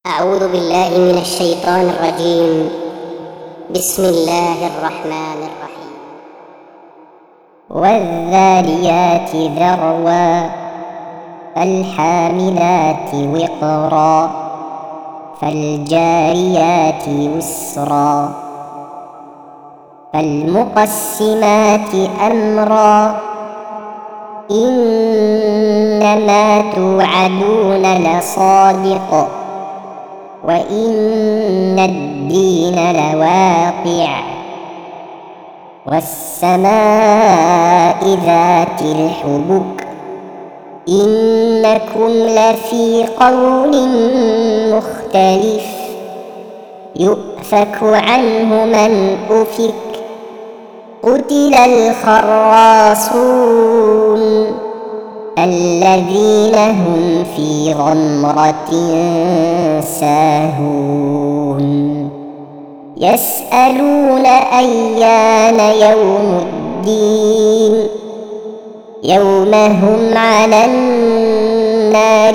أعوذ بالله من الشيطان الرجيم. بسم الله الرحمن الرحيم. والذاريات ذروا فالحاملات وقرا فالجاريات يسرا فالمقسمات أمرا إنما توعدون لصادق وإن الدين لواقع والسماء ذات الحبك إنكم لفي قول مختلف يؤفك عنه من أفك قتل الخراصون الذين هم في غمرة ساهون يسألون أيان يوم الدين يوم هم على النار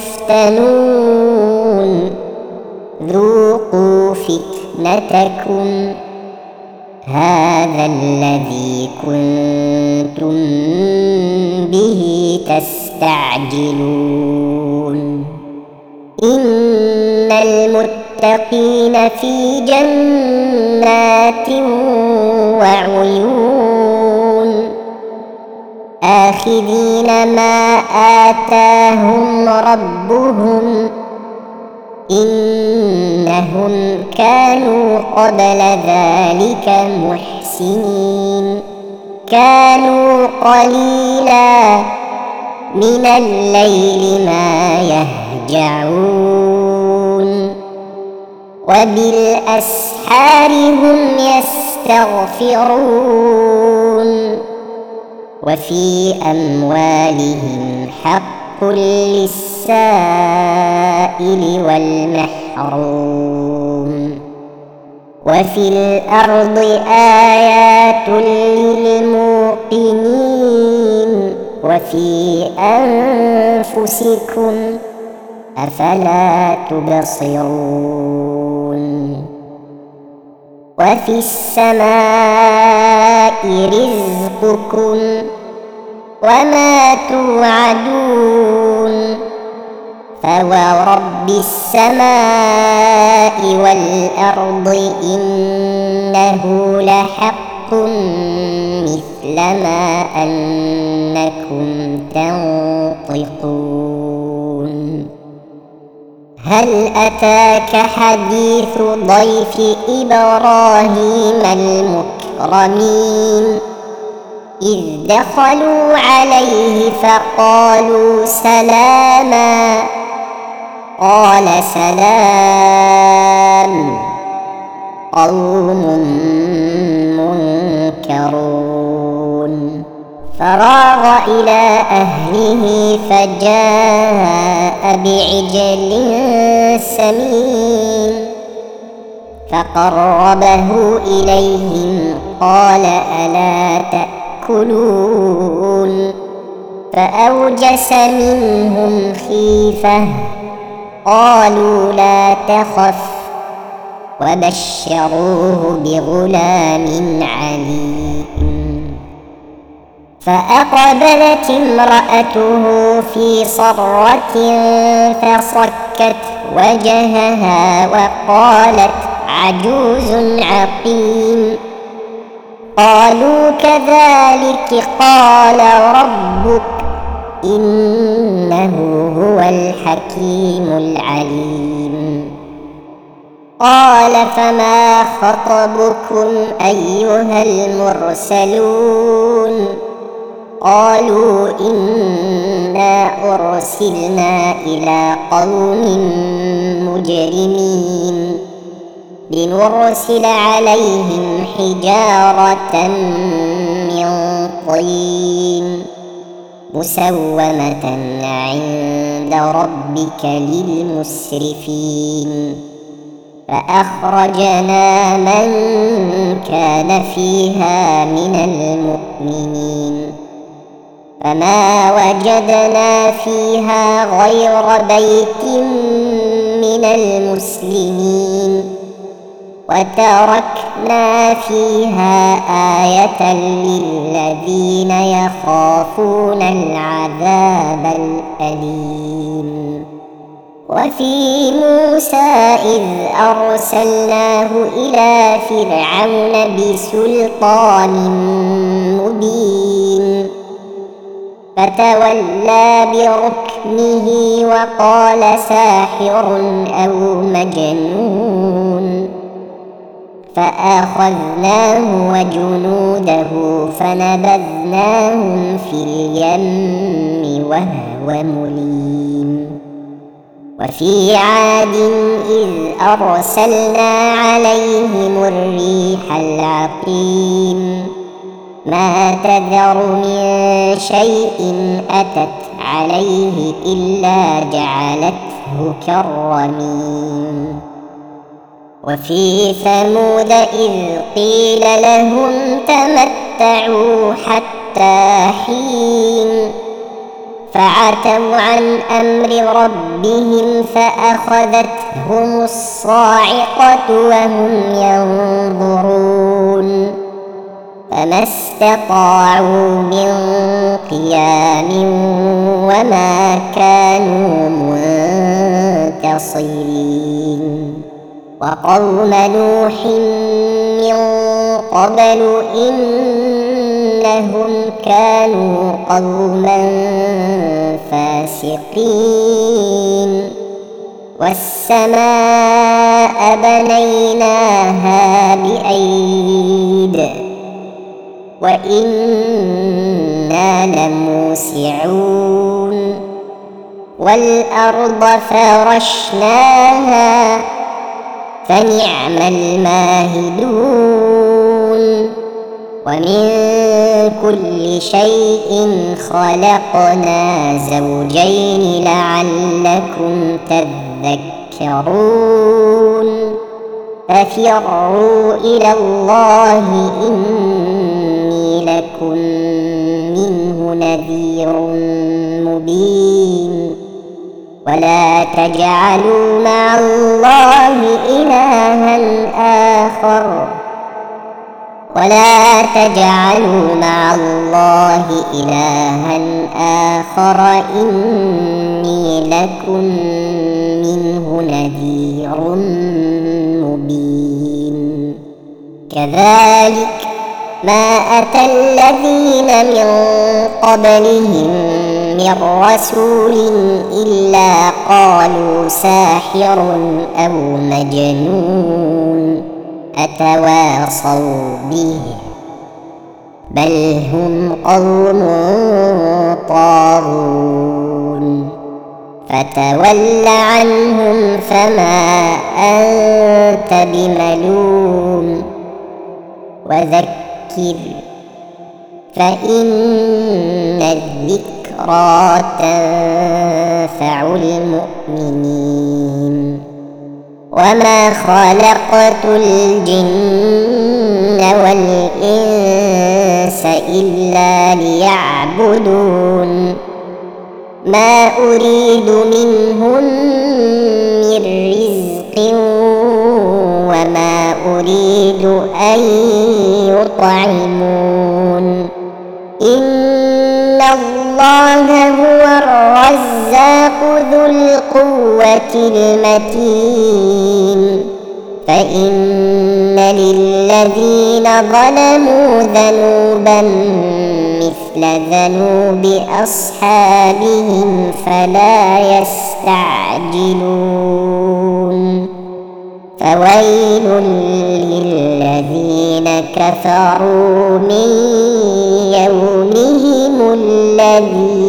يفتنون ذوقوا فتنتكم هذا الذي كنتم به تستعجلون إن المتقين في جنات وعيون آخذين ما آتاهم ربهم إنهم كانوا قبل ذلك محسنين كانوا قليلا من الليل ما يهجعون وبالأسحار هم يستغفرون وفي أموالهم حق للسائل والمحروم وفي الأرض آيات للموقنين وفي أنفسكم أفلا تبصرون وفي السماء رزقكم وما توعدون فورب السماء والأرض إنه لحق مثل ما أنكم تنطقون هل أتاك حديث ضيف إبراهيم المكرمين إذ دخلوا عليه فقالوا سلاما قال سلام قوم منكرون فراغ إلى أهله فجاء بعجل سمين فقربه إليهم قال ألا تأكلون فأوجس منهم خيفة قالوا لا تخف وبشروه بغلام عليم فأقبلت امرأته في صرة فصكت وجهها وقالت عجوز عقيم قالوا كذلك قال ربك إنه هو الحكيم العليم قال فما خطبكم أيها المرسلون قالوا إنا أرسلنا إلى قوم مجرمين لنرسل عليهم حجارة من طين مسومة عند ربك للمسرفين فأخرجنا من كان فيها من المؤمنين فما وجدنا فيها غير بيت من من المسلمين، وتركنا فيها آية للذين يخافون العذاب الأليم. وفي موسى إذ أرسلناه إلى فرعون بسلطان مبين، فتولى بركنه وقال ساحر أو مجنون، فأخذناه وجنوده فنبذناهم في اليم وهو مليم. وفي عاد إذ أرسلنا عليهم الريح العقيم، ما تذر من شيء أتت عليه إلا جعلته كالرميم. وفي ثمود إذ قيل لهم تمتعوا حتى حين، فعتوا عن أمر ربهم فأخذتهم الصاعقة وهم ينظرون، فما استطاعوا من قيام وما كانوا منتصرين. وقوم نوح من قبل إنهم كانوا قوما فاسقين. والسماء بنيناها بأيد وإنا لموسعون. والأرض فرشناها فنعم الماهدون. ومن كل شيء خلقنا زوجين لعلكم تذكرون. ففروا إلى الله إني لكم منه نذير مبين. ولا تجعلوا مع الله إلها آخر إني لكم منه نذير مبين. كذلك ما أتى الذين من قبلهم من رسول إلا قالوا ساحر أو مجنون أتواصوا به بل هم قوم طاغون. فتول عنهم فما أنت بملوم وذكر فإن الذكرى تنفع المؤمنين. وما خلقت الجن والإنس إلا ليعبدون. ما أريد منهم من رزق وما أريد أن يطعمون. إن الله هو الرزاق ذو القوة المتين. فإن للذين ظلموا ذنوبا مثل ذنوب أصحابهم فلا يستعجلون. فويل للذين كفروا من يومهم الذي